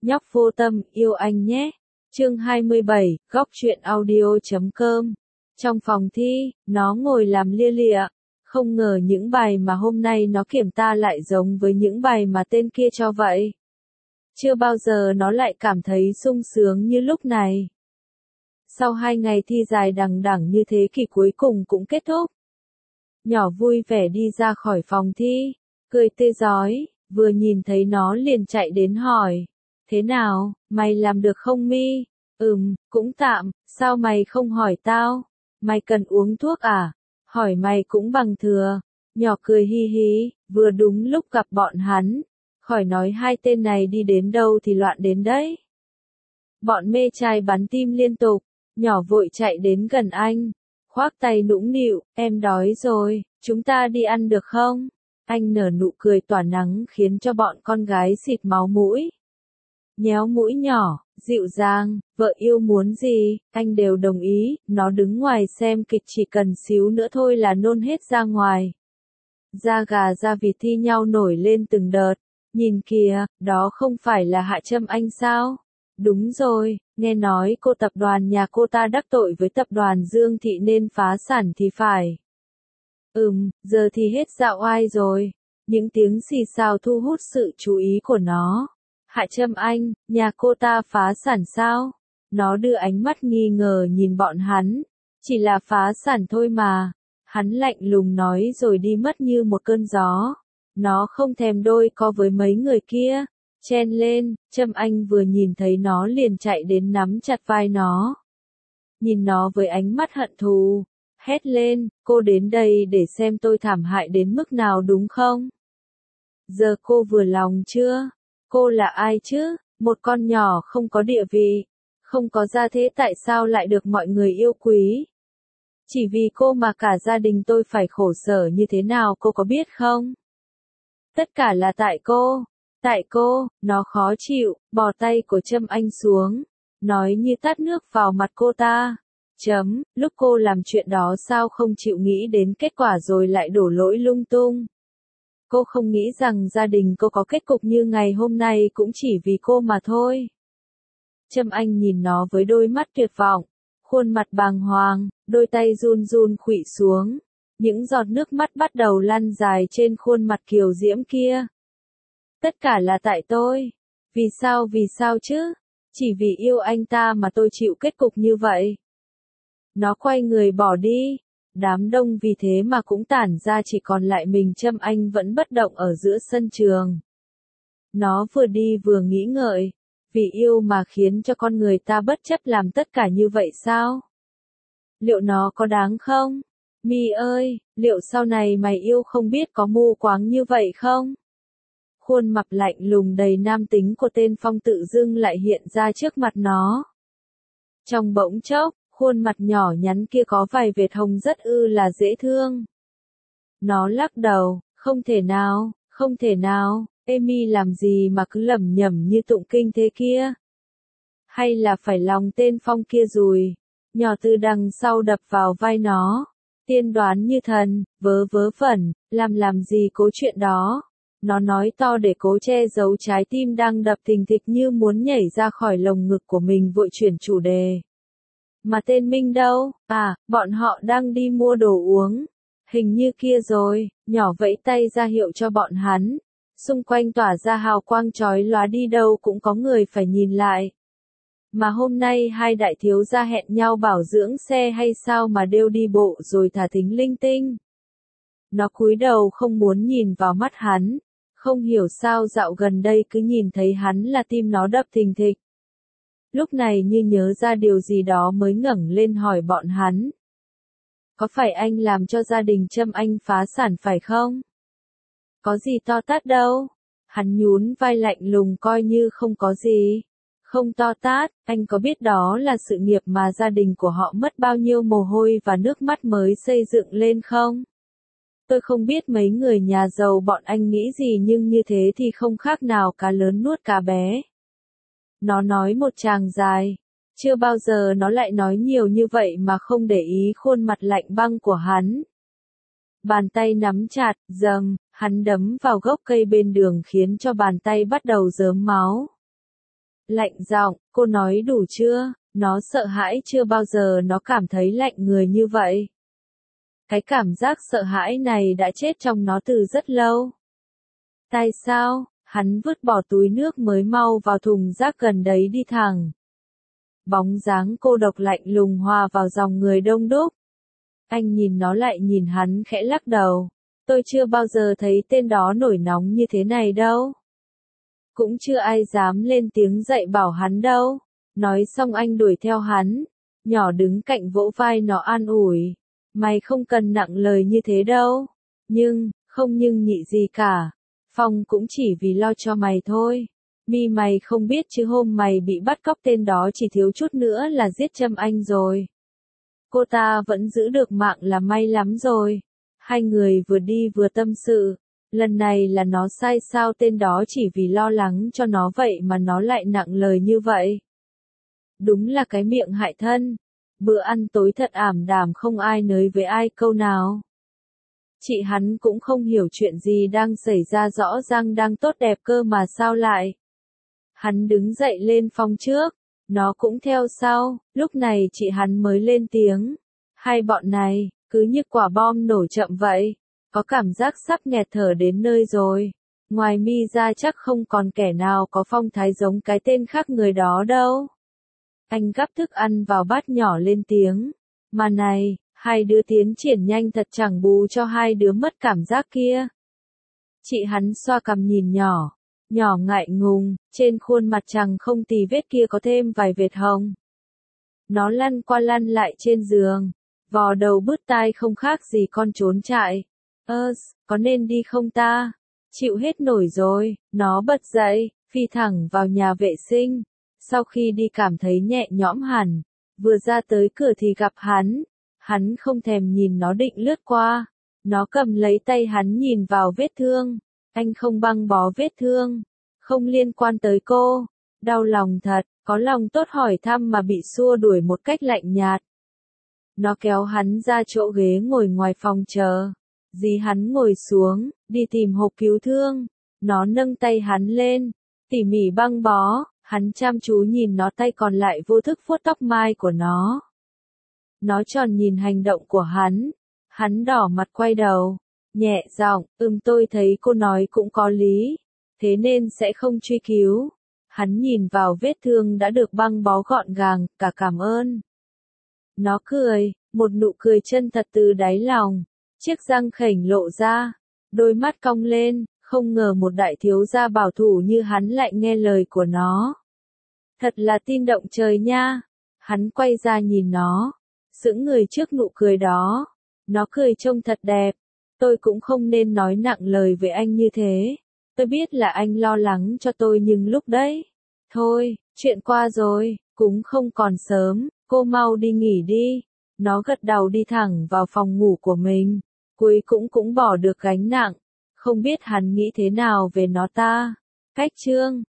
Nhóc vô tâm, yêu anh nhé. Chương 27, góc truyện audio.com. Trong phòng thi, nó ngồi làm lia lịa. Không ngờ những bài mà hôm nay nó kiểm tra lại giống với những bài mà tên kia cho vậy. Chưa bao giờ nó lại cảm thấy sung sướng như lúc này. Sau 2 ngày thi dài đằng đẵng như thế kỳ cuối cùng cũng kết thúc. Nhỏ vui vẻ đi ra khỏi phòng thi, cười tươi rói, vừa nhìn thấy nó liền chạy đến hỏi. Thế nào, mày làm được không Mi? Cũng tạm, sao mày không hỏi tao? Mày cần uống thuốc à? Hỏi mày cũng bằng thừa. Nhỏ cười hi hi, vừa đúng lúc gặp bọn hắn. Khỏi nói hai tên này đi đến đâu thì loạn đến đấy. Bọn mê trai bắn tim liên tục, nhỏ vội chạy đến gần anh. Khoác tay nũng nịu, em đói rồi, chúng ta đi ăn được không? Anh nở nụ cười tỏa nắng khiến cho bọn con gái xịt máu mũi. Nhéo mũi nhỏ, dịu dàng, vợ yêu muốn gì, anh đều đồng ý, nó đứng ngoài xem kịch chỉ cần xíu nữa thôi là nôn hết ra ngoài. Da gà da vịt thi nhau nổi lên từng đợt, nhìn kìa, đó không phải là Hạ Trâm Anh sao? Đúng rồi, nghe nói cô tập đoàn nhà cô ta đắc tội với tập đoàn Dương Thị nên phá sản thì phải. Giờ thì hết dạo oai rồi. Những tiếng xì xào thu hút sự chú ý của nó. Hạ Trâm Anh, nhà cô ta phá sản sao? Nó đưa ánh mắt nghi ngờ nhìn bọn hắn. Chỉ là phá sản thôi mà. Hắn lạnh lùng nói rồi đi mất như một cơn gió. Nó không thèm đôi co với mấy người kia. Chen lên, Trâm Anh vừa nhìn thấy nó liền chạy đến nắm chặt vai nó. Nhìn nó với ánh mắt hận thù. Hét lên, cô đến đây để xem tôi thảm hại đến mức nào đúng không? Giờ cô vừa lòng chưa? Cô là ai chứ? Một con nhỏ không có địa vị, không có gia thế tại sao lại được mọi người yêu quý? Chỉ vì cô mà cả gia đình tôi phải khổ sở như thế nào cô có biết không? Tất cả là tại cô, nó khó chịu, bỏ tay của Trâm Anh xuống, nói như tát nước vào mặt cô ta. Lúc cô làm chuyện đó sao không chịu nghĩ đến kết quả rồi lại đổ lỗi lung tung. Cô không nghĩ rằng gia đình cô có kết cục như ngày hôm nay cũng chỉ vì cô mà thôi. Trâm Anh nhìn nó với đôi mắt tuyệt vọng, khuôn mặt bàng hoàng, đôi tay run run khuỵu xuống. Những giọt nước mắt bắt đầu lăn dài trên khuôn mặt kiều diễm kia. Tất cả là tại tôi. Vì sao chứ? Chỉ vì yêu anh ta mà tôi chịu kết cục như vậy. Nó quay người bỏ đi. Đám đông vì thế mà cũng tản ra chỉ còn lại mình Trâm Anh vẫn bất động ở giữa sân trường. Nó vừa đi vừa nghĩ ngợi. Vì yêu mà khiến cho con người ta bất chấp làm tất cả như vậy sao? Liệu nó có đáng không? Mi ơi, liệu sau này mày yêu không biết có mù quáng như vậy không? Khuôn mặt lạnh lùng đầy nam tính của tên Phong tự dưng lại hiện ra trước mặt nó. Trong bỗng chốc, khuôn mặt nhỏ nhắn kia có vài vệt hồng rất là dễ thương. Nó lắc đầu, không thể nào, Amy làm gì mà cứ lẩm nhẩm như tụng kinh thế kia? Hay là phải lòng tên Phong kia rồi? Nhỏ từ đằng sau đập vào vai nó. Tiên đoán như thần, vớ vớ vẩn, làm gì cố chuyện đó. Nó nói to để cố che giấu trái tim đang đập thình thịch như muốn nhảy ra khỏi lồng ngực của mình vội chuyển chủ đề. Mà tên Minh đâu? À, bọn họ đang đi mua đồ uống. Hình như kia rồi, nhỏ vẫy tay ra hiệu cho bọn hắn. Xung quanh tỏa ra hào quang chói lóa đi đâu cũng có người phải nhìn lại. Mà hôm nay hai đại thiếu gia hẹn nhau bảo dưỡng xe hay sao mà đều đi bộ rồi thả thính linh tinh. Nó cúi đầu không muốn nhìn vào mắt hắn. Không hiểu sao dạo gần đây cứ nhìn thấy hắn là tim nó đập thình thịch. Lúc này như nhớ ra điều gì đó mới ngẩng lên hỏi bọn hắn. Có phải anh làm cho gia đình Trâm Anh phá sản phải không? Có gì to tát đâu. Hắn nhún vai lạnh lùng coi như không có gì. Không to tát, anh có biết đó là sự nghiệp mà gia đình của họ mất bao nhiêu mồ hôi và nước mắt mới xây dựng lên không? Tôi không biết mấy người nhà giàu bọn anh nghĩ gì nhưng như thế thì không khác nào cá lớn nuốt cá bé. Nó nói một tràng dài. Chưa bao giờ nó lại nói nhiều như vậy mà không để ý khuôn mặt lạnh băng của hắn. Bàn tay nắm chặt, hắn đấm vào gốc cây bên đường khiến cho bàn tay bắt đầu rớm máu. Lạnh giọng, cô nói đủ chưa? Nó sợ hãi, chưa bao giờ nó cảm thấy lạnh người như vậy. Cái cảm giác sợ hãi này đã chết trong nó từ rất lâu. Tại sao? Hắn vứt bỏ túi nước mới mau vào thùng rác gần đấy đi thẳng. Bóng dáng cô độc lạnh lùng hòa vào dòng người đông đúc. Anh nhìn nó lại nhìn hắn khẽ lắc đầu. Tôi chưa bao giờ thấy tên đó nổi nóng như thế này đâu. Cũng chưa ai dám lên tiếng dạy bảo hắn đâu. Nói xong anh đuổi theo hắn. Nhỏ đứng cạnh vỗ vai nó an ủi. Mày không cần nặng lời như thế đâu. Không nhưng nhị gì cả. Phong cũng chỉ vì lo cho mày thôi. Mi mày không biết chứ hôm mày bị bắt cóc tên đó chỉ thiếu chút nữa là giết Trâm Anh rồi. Cô ta vẫn giữ được mạng là may lắm rồi. Hai người vừa đi vừa tâm sự. Lần này là nó sai sao, tên đó chỉ vì lo lắng cho nó vậy mà nó lại nặng lời như vậy. Đúng là cái miệng hại thân. Bữa ăn tối thật ảm đạm, không ai nới với ai câu nào. Chị hắn cũng không hiểu chuyện gì đang xảy ra, rõ ràng đang tốt đẹp cơ mà sao lại. Hắn đứng dậy lên phòng trước, nó cũng theo sau, lúc này chị hắn mới lên tiếng. Hai bọn này, cứ như quả bom nổ chậm vậy, có cảm giác sắp nghẹt thở đến nơi rồi. Ngoài Mi ra chắc không còn kẻ nào có phong thái giống cái tên khác người đó đâu. Anh gắp thức ăn vào bát nhỏ lên tiếng. Mà này, hai đứa tiến triển nhanh thật, chẳng bù cho hai đứa mất cảm giác kia. Chị hắn xoa cằm nhìn nhỏ ngại ngùng, trên khuôn mặt chẳng không tì vết kia có thêm vài vệt hồng. Nó lăn qua lăn lại trên giường, vò đầu bứt tai không khác gì con trốn chạy. Có nên đi không ta? Chịu hết nổi rồi, nó bật dậy, phi thẳng vào nhà vệ sinh. Sau khi đi cảm thấy nhẹ nhõm hẳn, vừa ra tới cửa thì gặp hắn không thèm nhìn nó định lướt qua. Nó cầm lấy tay hắn nhìn vào vết thương. Anh không băng bó vết thương, không liên quan tới cô. Đau lòng thật, có lòng tốt hỏi thăm mà bị xua đuổi một cách lạnh nhạt. Nó kéo hắn ra chỗ ghế ngồi ngoài phòng chờ. Dì hắn ngồi xuống, đi tìm hộp cứu thương. Nó nâng tay hắn lên, tỉ mỉ băng bó. Hắn chăm chú nhìn nó, tay còn lại vô thức vuốt tóc mai của nó. Nó tròn nhìn hành động của hắn đỏ mặt quay đầu, nhẹ giọng, tôi thấy cô nói cũng có lý, thế nên sẽ không truy cứu. Hắn nhìn vào vết thương đã được băng bó gọn gàng, cả cảm ơn. Nó cười, một nụ cười chân thật từ đáy lòng, chiếc răng khểnh lộ ra, đôi mắt cong lên, không ngờ một đại thiếu gia bảo thủ như hắn lại nghe lời của nó. Thật là tin động trời nha. Hắn quay ra nhìn nó, sững người trước nụ cười đó. Nó cười trông thật đẹp. Tôi cũng không nên nói nặng lời với anh như thế. Tôi biết là anh lo lắng cho tôi nhưng lúc đấy. Thôi, chuyện qua rồi, cũng không còn sớm, cô mau đi nghỉ đi. Nó gật đầu đi thẳng vào phòng ngủ của mình. Cuối cũng bỏ được gánh nặng. Không biết hắn nghĩ thế nào về nó ta. Cách chương